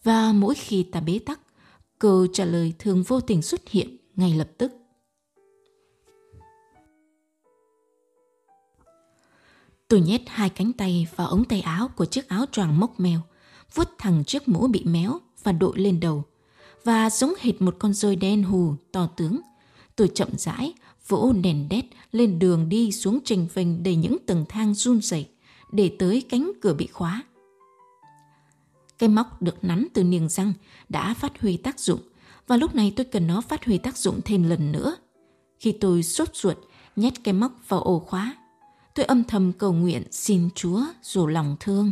Và mỗi khi ta bế tắc, câu trả lời thường vô tình xuất hiện ngay lập tức. Tôi nhét 2 cánh tay vào ống tay áo của chiếc áo choàng móc mèo, vuốt thẳng chiếc mũ bị méo và đội lên đầu. Và giống hệt một con dơi đen hù to tướng, tôi chậm rãi vỗ đèn đét lên đường đi xuống chênh vênh đầy những tầng thang run rẩy để tới cánh cửa bị khóa. Cái móc được nắn từ niềng răng đã phát huy tác dụng, và lúc này tôi cần nó phát huy tác dụng thêm lần nữa. Khi tôi sốt ruột nhét cái móc vào ổ khóa, tôi âm thầm cầu nguyện xin Chúa rủ lòng thương.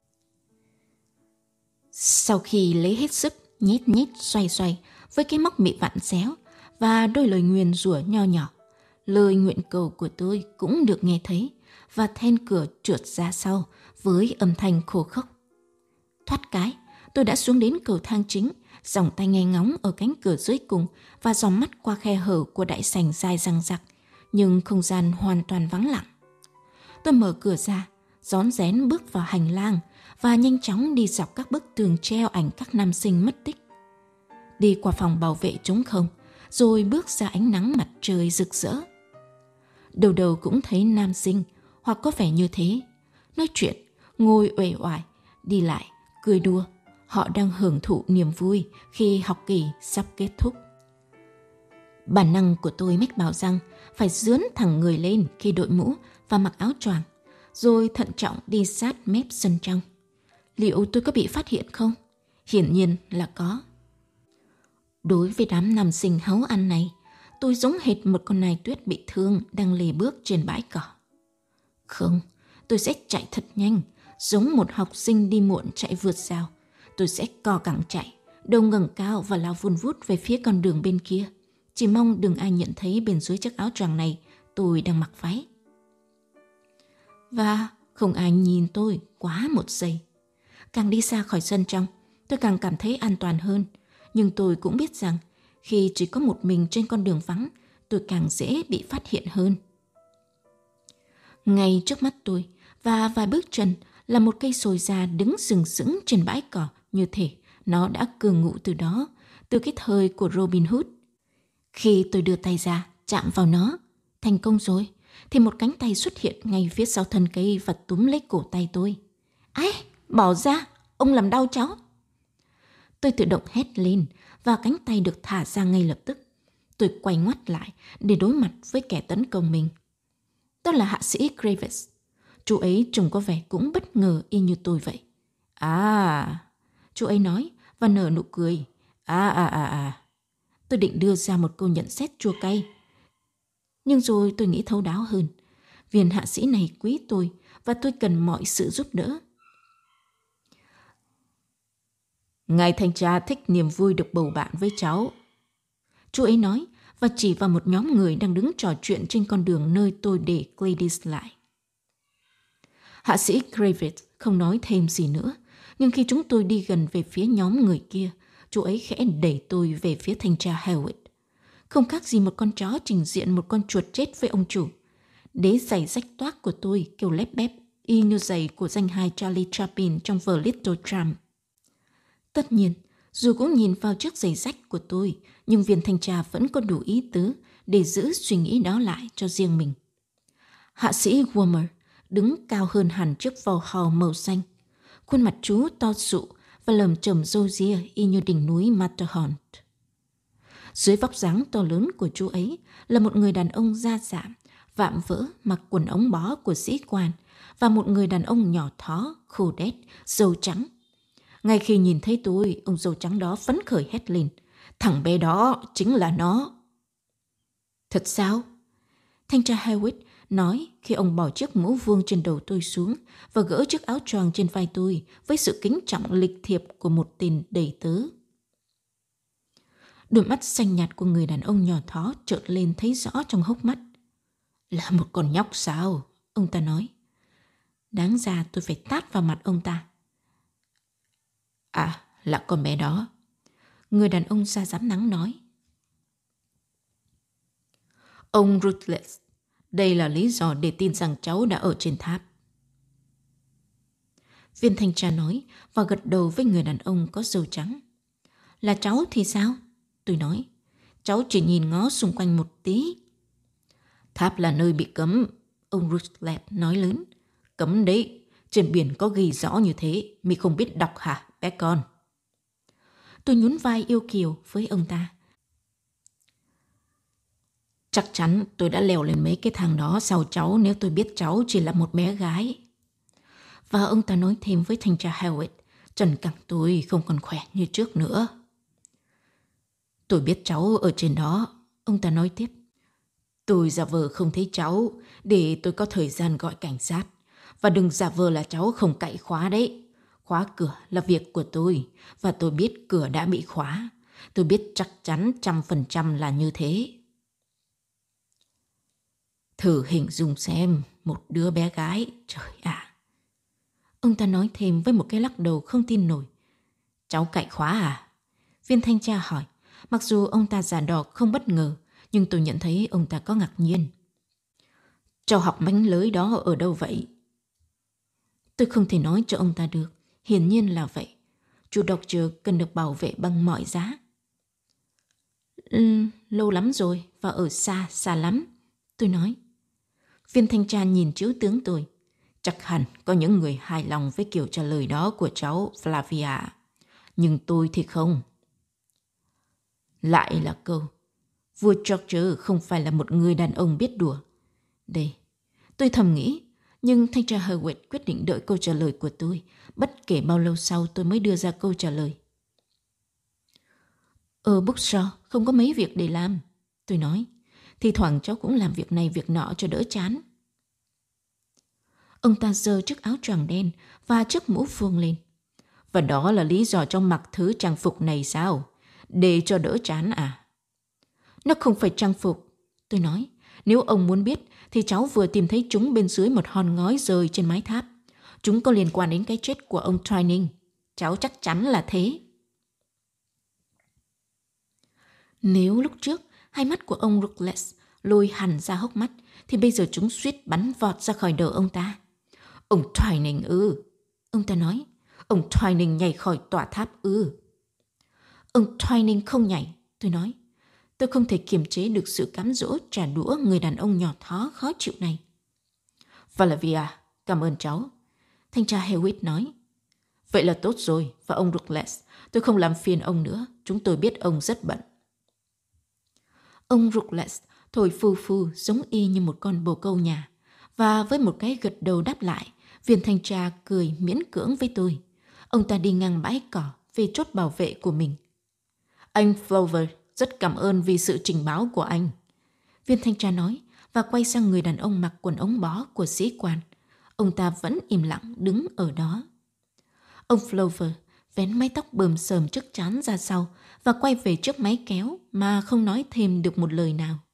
Sau khi lấy hết sức nhét xoay với cái móc bị vặn xéo và đôi lời nguyền rủa nho nhỏ, lời nguyện cầu của tôi cũng được nghe thấy, và then cửa trượt ra sau với âm thanh khô khốc. Thoát cái, tôi đã xuống đến cầu thang chính, dòng tay nghe ngóng ở cánh cửa dưới cùng và dòng mắt qua khe hở của đại sảnh dài răng rặc, nhưng không gian hoàn toàn vắng lặng. Tôi mở cửa ra, rón rén bước vào hành lang và nhanh chóng đi dọc các bức tường treo ảnh các nam sinh mất tích. Đi qua phòng bảo vệ trống không, rồi bước ra ánh nắng mặt trời rực rỡ. Đầu đầu cũng thấy nam sinh, hoặc có vẻ như thế, nói chuyện, ngồi uể oải, đi lại, cười đùa. Họ đang hưởng thụ niềm vui khi học kỳ sắp kết thúc. Bản năng của tôi mách bảo rằng phải dướn thẳng người lên khi đội mũ và mặc áo choàng, rồi thận trọng đi sát mép sân trong. Liệu tôi có bị phát hiện không? Hiển nhiên là có. Đối với đám nam sinh háu ăn này, tôi giống hệt một con nai tuyết bị thương đang lê bước trên bãi cỏ. Không, tôi sẽ chạy thật nhanh, giống một học sinh đi muộn chạy vượt rào. Tôi sẽ co cẳng chạy, đầu ngẩng cao và lao vun vút về phía con đường bên kia. Chỉ mong đừng ai nhận thấy bên dưới chiếc áo choàng này tôi đang mặc váy. Và không ai nhìn tôi quá một giây. Càng đi xa khỏi sân trong, tôi càng cảm thấy an toàn hơn. Nhưng tôi cũng biết rằng khi chỉ có một mình trên con đường vắng, tôi càng dễ bị phát hiện hơn. Ngay trước mắt tôi và vài bước chân là một cây sồi già đứng sừng sững trên bãi cỏ, như thể nó đã cư ngụ từ đó, từ cái thời của Robin Hood. Khi tôi đưa tay ra, chạm vào nó, thành công rồi, thì một cánh tay xuất hiện ngay phía sau thân cây và túm lấy cổ tay tôi. Ấy, bỏ ra, ông làm đau cháu. Tôi tự động hét lên và cánh tay được thả ra ngay lập tức. Tôi quay ngoắt lại để đối mặt với kẻ tấn công mình. Đó là hạ sĩ Graves. Chú ấy trông có vẻ cũng bất ngờ y như tôi vậy. À, chú ấy nói và nở nụ cười. Tôi định đưa ra một câu nhận xét chua cay. Nhưng rồi tôi nghĩ thấu đáo hơn. Viên hạ sĩ này quý tôi và tôi cần mọi sự giúp đỡ. Ngài thanh tra thích niềm vui được bầu bạn với cháu. Chú ấy nói và chỉ vào một nhóm người đang đứng trò chuyện trên con đường nơi tôi để Gladys lại. Hạ sĩ Graves không nói thêm gì nữa, nhưng khi chúng tôi đi gần về phía nhóm người kia, chú ấy khẽ đẩy tôi về phía thanh tra Hewitt. Không khác gì một con chó trình diện một con chuột chết với ông chủ. Đế giày rách toác của tôi kêu lép bép, y như giày của danh hài Charlie Chaplin trong vở Little Tramp. Tất nhiên, dù cũng nhìn vào chiếc giày rách của tôi, nhưng viên thanh tra vẫn có đủ ý tứ để giữ suy nghĩ đó lại cho riêng mình. Hạ sĩ Wormer đứng cao hơn hẳn chiếc vò hò màu xanh. Khuôn mặt chú to sụ và lởm chởm râu ria y như đỉnh núi Matterhorn. Dưới vóc dáng to lớn của chú ấy là một người đàn ông da dạm, vạm vỡ mặc quần ống bó của sĩ quan và một người đàn ông nhỏ thó, khô đét, râu trắng. Ngay khi nhìn thấy tôi, ông râu trắng đó phấn khởi hét lên. Thằng bé đó chính là nó. Thật sao? Thanh tra Hewitt nói khi ông bỏ chiếc mũ vuông trên đầu tôi xuống và gỡ chiếc áo choàng trên vai tôi với sự kính trọng lịch thiệp của một tên đầy tớ. Đôi mắt xanh nhạt của người đàn ông nhỏ thó trợn lên thấy rõ trong hốc mắt. Là một con nhóc sao? Ông ta nói. Đáng ra tôi phải tát vào mặt ông ta. À, là con bé đó. Người đàn ông da rám nắng nói. Ông Rutledge, đây là lý do để tin rằng cháu đã ở trên tháp. Viên thanh tra nói và gật đầu với người đàn ông có râu trắng. Là cháu thì sao? Tôi nói. Cháu chỉ nhìn ngó xung quanh một tí. Tháp là nơi bị cấm, ông Rutledge nói lớn. Cấm đấy, trên biển có ghi rõ như thế, mi không biết đọc hả, bé con? Tôi nhún vai yêu kiều với ông ta. Chắc chắn tôi đã leo lên mấy cái thang đó sau cháu nếu tôi biết cháu chỉ là một bé gái. Và ông ta nói thêm với thanh tra Hewitt, trần cẳng tôi không còn khỏe như trước nữa. Tôi biết cháu ở trên đó, ông ta nói tiếp. Tôi giả vờ không thấy cháu để tôi có thời gian gọi cảnh sát. Và đừng giả vờ là cháu không cạy khóa đấy. Khóa cửa là việc của tôi và tôi biết cửa đã bị khóa. Tôi biết chắc chắn 100% là như thế. Thử hình dung xem một đứa bé gái, trời ạ. Ông ta nói thêm với một cái lắc đầu không tin nổi. Cháu cạy khóa à? Viên thanh tra hỏi. Mặc dù ông ta giả đò không bất ngờ, nhưng tôi nhận thấy ông ta có ngạc nhiên. Cháu học mánh lới đó ở đâu vậy? Tôi không thể nói cho ông ta được. Hiển nhiên là vậy. Chú Doctor cần được bảo vệ bằng mọi giá. Lâu lắm rồi và ở xa, xa lắm. Tôi nói. Viên thanh tra nhìn chữ tướng tôi. Chắc hẳn có những người hài lòng với kiểu trả lời đó của cháu Flavia. Nhưng tôi thì không. Lại là câu. Vua George không phải là một người đàn ông biết đùa. Đây, tôi thầm nghĩ. Nhưng thanh tra Hewitt quyết định đợi câu trả lời của tôi. Bất kể bao lâu sau tôi mới đưa ra câu trả lời. Ở Bookshore không có mấy việc để làm. Tôi nói. Thì thoảng cháu cũng làm việc này việc nọ cho đỡ chán. Ông ta giơ chiếc áo choàng đen và chiếc mũ phượng lên. Và đó là lý do trong mặc thứ trang phục này sao? Để cho đỡ chán à? Nó không phải trang phục. Tôi nói. Nếu ông muốn biết thì cháu vừa tìm thấy chúng bên dưới một hòn ngói rơi trên mái tháp. Chúng có liên quan đến cái chết của ông Twining. Cháu chắc chắn là thế. Nếu lúc trước hai mắt của ông Rutledge lôi hẳn ra hốc mắt thì bây giờ chúng suýt bắn vọt ra khỏi đầu ông ta. Ông Twining ư? Ông ta nói. Ông Twining nhảy khỏi tòa tháp ư? Ông Twining không nhảy. Tôi nói. Tôi không thể kiềm chế được sự cám dỗ trả đũa người đàn ông nhỏ thó khó chịu này. Flavia, cảm ơn cháu. Thanh tra Hewitt nói. Vậy là tốt rồi, và ông Rutledge, tôi không làm phiền ông nữa. Chúng tôi biết ông rất bận. Ông Rutledge thổi phù phù giống y như một con bồ câu nhà. Và với một cái gật đầu đáp lại, viên thanh tra cười miễn cưỡng với tôi. Ông ta đi ngang bãi cỏ về chốt bảo vệ của mình. Anh Flower, rất cảm ơn vì sự trình báo của anh. Viên thanh tra nói và quay sang người đàn ông mặc quần ống bó của sĩ quan. Ông ta vẫn im lặng đứng ở đó. Ông Flower vén mái tóc bờm sờm trước trán ra sau và quay về trước máy kéo mà không nói thêm được một lời nào.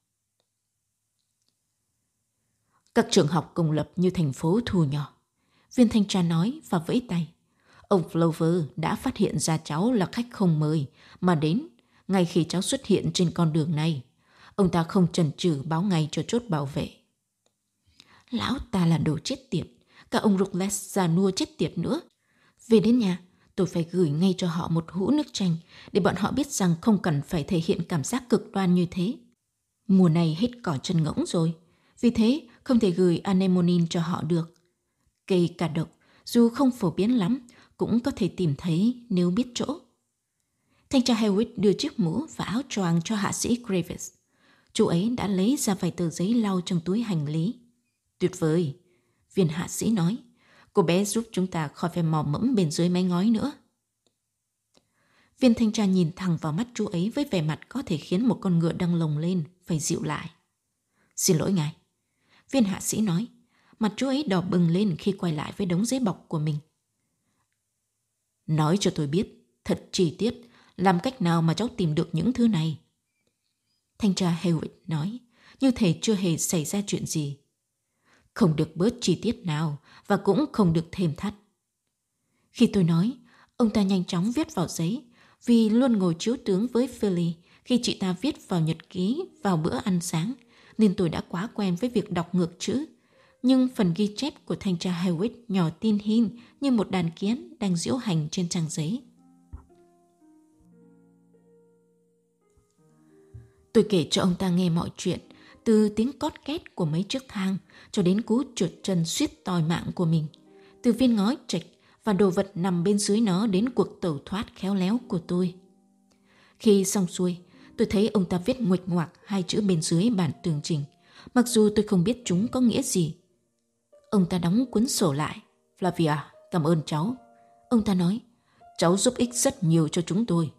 Các trường học công lập như thành phố thu nhỏ. Viên thanh tra nói và vẫy tay. Ông Flower đã phát hiện ra cháu là khách không mời mà đến ngay khi cháu xuất hiện trên con đường này. Ông ta không chần chừ báo ngay cho chốt bảo vệ. Lão ta là đồ chết tiệt. Cả ông Rutledge già nua chết tiệt nữa. Về đến nhà, tôi phải gửi ngay cho họ một hũ nước chanh để bọn họ biết rằng không cần phải thể hiện cảm giác cực đoan như thế. Mùa này hết cỏ chân ngỗng rồi. Vì thế không thể gửi anemonin cho họ được. Cây cà độc, dù không phổ biến lắm, cũng có thể tìm thấy nếu biết chỗ. Thanh tra Hewitt đưa chiếc mũ và áo choàng cho hạ sĩ Graves. Chú ấy đã lấy ra vài tờ giấy lau trong túi hành lý. Tuyệt vời, viên hạ sĩ nói. Cô bé giúp chúng ta khỏi phải mò mẫm bên dưới mái ngói nữa. Viên thanh tra nhìn thẳng vào mắt chú ấy với vẻ mặt có thể khiến một con ngựa đang lồng lên phải dịu lại. Xin lỗi ngài. Viên hạ sĩ nói. Mặt chú ấy đỏ bừng lên khi quay lại với đống giấy bọc của mình. Nói cho tôi biết, thật chi tiết, làm cách nào mà cháu tìm được những thứ này? Thanh tra Hewitt nói, như thể chưa hề xảy ra chuyện gì. Không được bớt chi tiết nào và cũng không được thêm thắt. Khi tôi nói, ông ta nhanh chóng viết vào giấy, vì luôn ngồi chiếu tướng với Philly khi chị ta viết vào nhật ký vào bữa ăn sáng, nên tôi đã quá quen với việc đọc ngược chữ. Nhưng phần ghi chép của thanh tra Hewitt nhỏ tin hin như một đàn kiến đang diễu hành trên trang giấy. Tôi kể cho ông ta nghe mọi chuyện, từ tiếng cót két của mấy chiếc thang cho đến cú trượt chân suýt tòi mạng của mình, từ viên ngói trạch và đồ vật nằm bên dưới nó đến cuộc tẩu thoát khéo léo của tôi. Khi xong xuôi, tôi thấy ông ta viết nguệch ngoạc 2 chữ bên dưới bản tường trình, mặc dù tôi không biết chúng có nghĩa gì. Ông ta đóng cuốn sổ lại. Flavia, cảm ơn cháu. Ông ta nói, cháu giúp ích rất nhiều cho chúng tôi.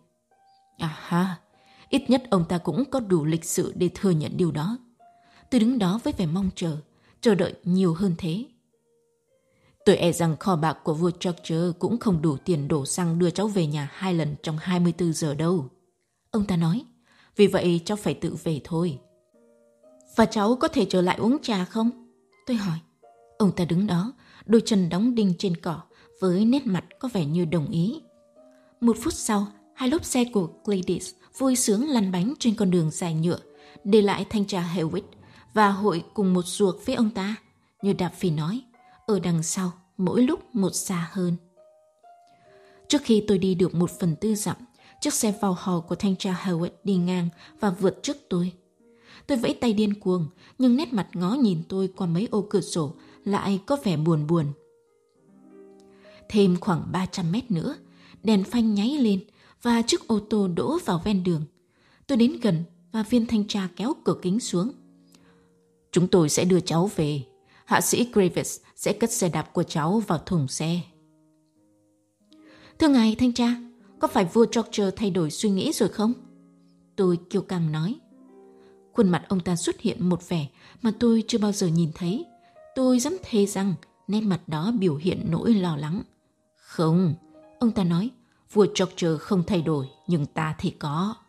Ít nhất ông ta cũng có đủ lịch sự để thừa nhận điều đó. Tôi đứng đó với vẻ mong chờ đợi nhiều hơn thế. Tôi e rằng kho bạc của vua George cũng không đủ tiền đổ xăng đưa cháu về nhà 2 lần trong 24 giờ đâu. Ông ta nói, vì vậy cháu phải tự về thôi. Và cháu có thể trở lại uống trà không? Tôi hỏi. Ông ta đứng đó, đôi chân đóng đinh trên cỏ, với nét mặt có vẻ như đồng ý. 1 phút sau, 2 lốp xe của Gladys vui sướng lăn bánh trên con đường dài nhựa, để lại thanh tra Hewitt và hội cùng một ruột với ông ta, như Daffy nói, ở đằng sau, mỗi lúc một xa hơn. Trước khi tôi đi được 1/4 dặm, chiếc xe vào hò của thanh tra Hewitt đi ngang và vượt trước tôi. Tôi vẫy tay điên cuồng, nhưng nét mặt ngó nhìn tôi qua mấy ô cửa sổ lại có vẻ buồn buồn. Thêm khoảng 300 mét nữa, đèn phanh nháy lên và chiếc ô tô đỗ vào ven đường. Tôi đến gần và viên thanh tra kéo cửa kính xuống. Chúng tôi sẽ đưa cháu về. Hạ sĩ Graves sẽ cất xe đạp của cháu vào thùng xe. Thưa ngài thanh tra, có phải vua George thay đổi suy nghĩ rồi không? Tôi kiêu căng nói. Khuôn mặt ông ta xuất hiện một vẻ mà tôi chưa bao giờ nhìn thấy. Tôi dám thề rằng nét mặt đó biểu hiện nỗi lo lắng. Không, ông ta nói, vua George không thay đổi, nhưng ta thì có.